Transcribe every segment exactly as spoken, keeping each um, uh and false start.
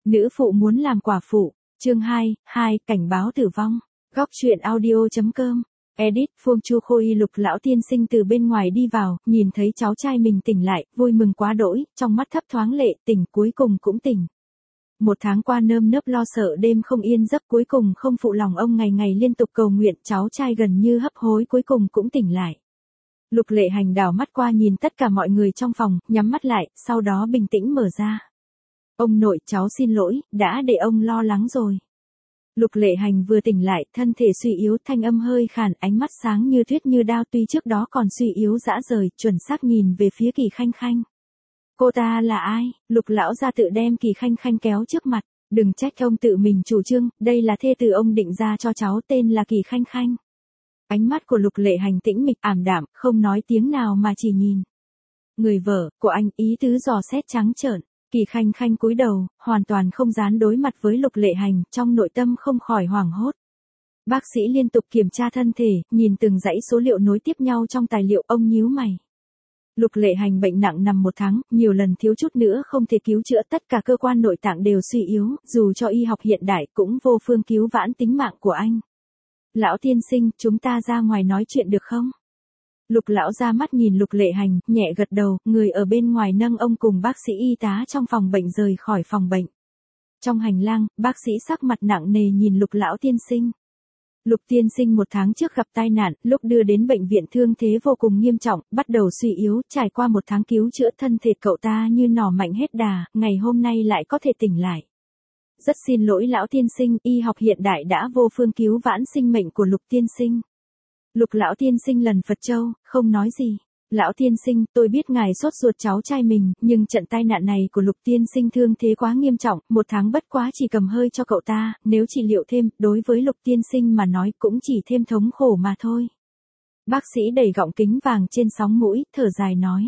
Nữ phụ muốn làm quả phụ, chương hai, hai, cảnh báo tử vong. Góc truyện audio.com. Edit, Phương Chu Khôi Lục lão tiên sinh từ bên ngoài đi vào, nhìn thấy cháu trai mình tỉnh lại, vui mừng quá đỗi, trong mắt thấp thoáng lệ, tỉnh cuối cùng cũng tỉnh. Một tháng qua nơm nớp lo sợ đêm không yên giấc, cuối cùng không phụ lòng ông ngày ngày liên tục cầu nguyện, cháu trai gần như hấp hối cuối cùng cũng tỉnh lại. Lục Lệ Hành đảo mắt qua nhìn tất cả mọi người trong phòng, nhắm mắt lại, sau đó bình tĩnh mở ra. Ông nội, cháu xin lỗi, đã để ông lo lắng rồi. Lục Lệ Hành vừa tỉnh lại, thân thể suy yếu, thanh âm hơi khàn, ánh mắt sáng như tuyết như đao, tuy trước đó còn suy yếu dã rời, chuẩn xác nhìn về phía Kỳ Khanh Khanh. Cô ta là ai? Lục lão gia tự đem Kỳ Khanh Khanh kéo trước mặt, đừng trách ông tự mình chủ trương, đây là thê tử ông định ra cho cháu, tên là Kỳ Khanh Khanh. Ánh mắt của Lục Lệ Hành tĩnh mịch ảm đạm, không nói tiếng nào mà chỉ nhìn. Người vợ của anh, ý tứ dò xét trắng trợn. Kỳ Khanh Khanh cúi đầu, hoàn toàn không dám đối mặt với Lục Lệ Hành, trong nội tâm không khỏi hoảng hốt. Bác sĩ liên tục kiểm tra thân thể, nhìn từng dãy số liệu nối tiếp nhau trong tài liệu, ông nhíu mày. Lục Lệ Hành bệnh nặng nằm một tháng, nhiều lần thiếu chút nữa không thể cứu chữa, tất cả cơ quan nội tạng đều suy yếu, dù cho y học hiện đại cũng vô phương cứu vãn tính mạng của anh. Lão tiên sinh, chúng ta ra ngoài nói chuyện được không? Lục lão ra mắt nhìn Lục Lệ Hành, nhẹ gật đầu, người ở bên ngoài nâng ông cùng bác sĩ y tá trong phòng bệnh rời khỏi phòng bệnh. Trong hành lang, bác sĩ sắc mặt nặng nề nhìn Lục lão tiên sinh. Lục tiên sinh một tháng trước gặp tai nạn, lúc đưa đến bệnh viện thương thế vô cùng nghiêm trọng, bắt đầu suy yếu, trải qua một tháng cứu chữa thân thể cậu ta như nỏ mạnh hết đà, ngày hôm nay lại có thể tỉnh lại. Rất xin lỗi lão tiên sinh, y học hiện đại đã vô phương cứu vãn sinh mệnh của Lục tiên sinh. Lục lão tiên sinh lần Phật châu, không nói gì. Lão tiên sinh, tôi biết ngài sốt ruột cháu trai mình, nhưng trận tai nạn này của Lục tiên sinh thương thế quá nghiêm trọng, một tháng bất quá chỉ cầm hơi cho cậu ta, nếu trị liệu thêm, đối với Lục tiên sinh mà nói cũng chỉ thêm thống khổ mà thôi. Bác sĩ đẩy gọng kính vàng trên sóng mũi, thở dài nói.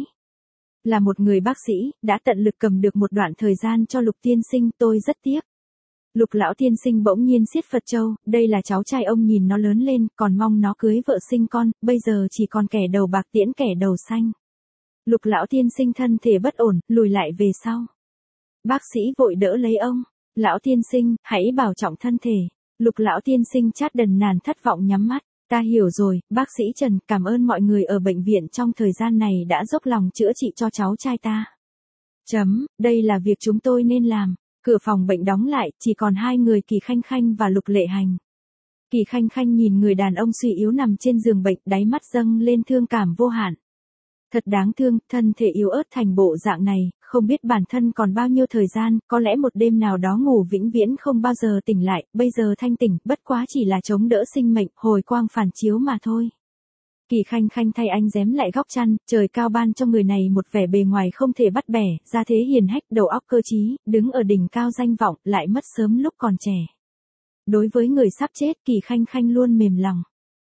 Là một người bác sĩ, đã tận lực cầm được một đoạn thời gian cho Lục tiên sinh, tôi rất tiếc. Lục lão tiên sinh bỗng nhiên siết Phật châu, đây là cháu trai ông, nhìn nó lớn lên, còn mong nó cưới vợ sinh con, bây giờ chỉ còn kẻ đầu bạc tiễn kẻ đầu xanh. Lục lão tiên sinh thân thể bất ổn, lùi lại về sau. Bác sĩ vội đỡ lấy ông, lão tiên sinh, hãy bảo trọng thân thể. Lục lão tiên sinh chát đần nàn thất vọng nhắm mắt, ta hiểu rồi, bác sĩ Trần, cảm ơn mọi người ở bệnh viện trong thời gian này đã dốc lòng chữa trị cho cháu trai ta. Chấm, đây là việc chúng tôi nên làm. Cửa phòng bệnh đóng lại, chỉ còn hai người, Kỳ Khanh Khanh và Lục Lệ Hành. Kỳ Khanh Khanh nhìn người đàn ông suy yếu nằm trên giường bệnh, đáy mắt dâng lên thương cảm vô hạn. Thật đáng thương, thân thể yếu ớt thành bộ dạng này, không biết bản thân còn bao nhiêu thời gian, có lẽ một đêm nào đó ngủ vĩnh viễn không bao giờ tỉnh lại, bây giờ thanh tỉnh, bất quá chỉ là chống đỡ sinh mệnh, hồi quang phản chiếu mà thôi. Kỳ Khanh Khanh thay anh rém lại góc chăn, trời cao ban cho người này một vẻ bề ngoài không thể bắt bẻ, ra thế hiền hách, đầu óc cơ trí, đứng ở đỉnh cao danh vọng, lại mất sớm lúc còn trẻ. Đối với người sắp chết, Kỳ Khanh Khanh luôn mềm lòng.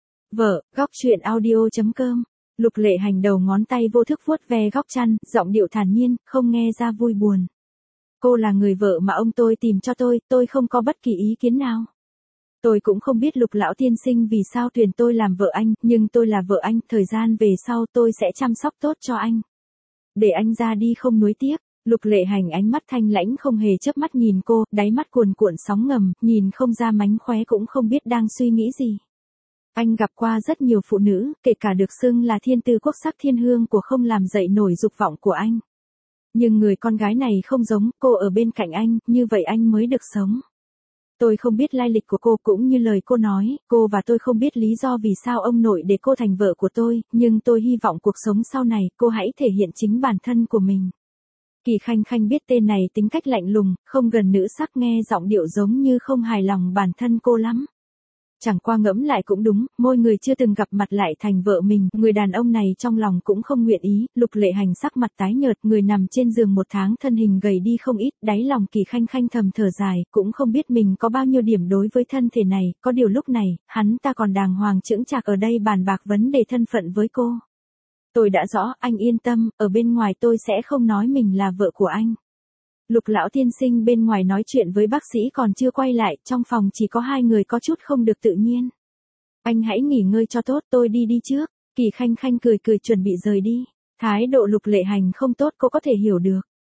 Vợ, góc truyện audio.com. Lục Lệ Hành đầu ngón tay vô thức vuốt ve góc chăn, giọng điệu thản nhiên, không nghe ra vui buồn. Cô là người vợ mà ông tôi tìm cho tôi, tôi không có bất kỳ ý kiến nào. Tôi cũng không biết Lục lão tiên sinh vì sao tuyển tôi làm vợ anh, nhưng tôi là vợ anh, thời gian về sau tôi sẽ chăm sóc tốt cho anh. Để anh ra đi không nuối tiếc. Lục Lệ Hành ánh mắt thanh lãnh không hề chớp mắt nhìn cô, đáy mắt cuồn cuộn sóng ngầm, nhìn không ra mánh khóe cũng không biết đang suy nghĩ gì. Anh gặp qua rất nhiều phụ nữ, kể cả được xưng là thiên tư quốc sắc thiên hương của không làm dậy nổi dục vọng của anh. Nhưng người con gái này không giống, cô ở bên cạnh anh, như vậy anh mới được sống. Tôi không biết lai lịch của cô, cũng như lời cô nói, cô và tôi không biết lý do vì sao ông nội để cô thành vợ của tôi, nhưng tôi hy vọng cuộc sống sau này, cô hãy thể hiện chính bản thân của mình. Kỳ Khanh Khanh biết tên này tính cách lạnh lùng, không gần nữ sắc, nghe giọng điệu giống như không hài lòng bản thân cô lắm. Chẳng qua ngẫm lại cũng đúng, môi người chưa từng gặp mặt lại thành vợ mình, người đàn ông này trong lòng cũng không nguyện ý. Lục Lệ Hành sắc mặt tái nhợt, người nằm trên giường một tháng, thân hình gầy đi không ít, đáy lòng Kỳ Khanh Khanh thầm thở dài, cũng không biết mình có bao nhiêu điểm đối với thân thể này, có điều lúc này, hắn ta còn đàng hoàng chững chạc ở đây bàn bạc vấn đề thân phận với cô. Tôi đã rõ, anh yên tâm, ở bên ngoài tôi sẽ không nói mình là vợ của anh. Lục lão tiên sinh bên ngoài nói chuyện với bác sĩ còn chưa quay lại, trong phòng chỉ có hai người có chút không được tự nhiên. Anh hãy nghỉ ngơi cho tốt, tôi đi đi trước. Kỳ Khanh Khanh cười cười chuẩn bị rời đi. Thái độ Lục Lệ Hành không tốt, cô có thể hiểu được.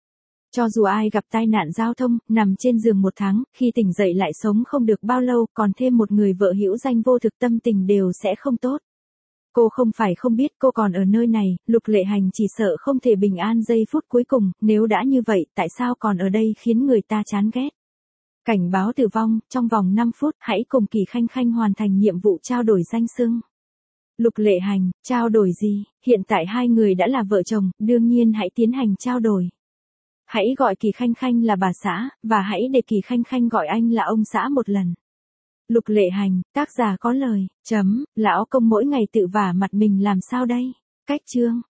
Cho dù ai gặp tai nạn giao thông, nằm trên giường một tháng, khi tỉnh dậy lại sống không được bao lâu, còn thêm một người vợ hữu danh vô thực, tâm tình đều sẽ không tốt. Cô không phải không biết cô còn ở nơi này, Lục Lệ Hành chỉ sợ không thể bình an giây phút cuối cùng, nếu đã như vậy, tại sao còn ở đây khiến người ta chán ghét. Cảnh báo tử vong, trong vòng năm phút, hãy cùng Kỳ Khanh Khanh hoàn thành nhiệm vụ trao đổi danh xưng. Lục Lệ Hành, trao đổi gì? Hiện tại hai người đã là vợ chồng, đương nhiên hãy tiến hành trao đổi. Hãy gọi Kỳ Khanh Khanh là bà xã, và hãy để Kỳ Khanh Khanh gọi anh là ông xã một lần. Lục Lệ Hành, tác giả có lời, chấm, lão công mỗi ngày tự vả mặt mình làm sao đây? Cách chương.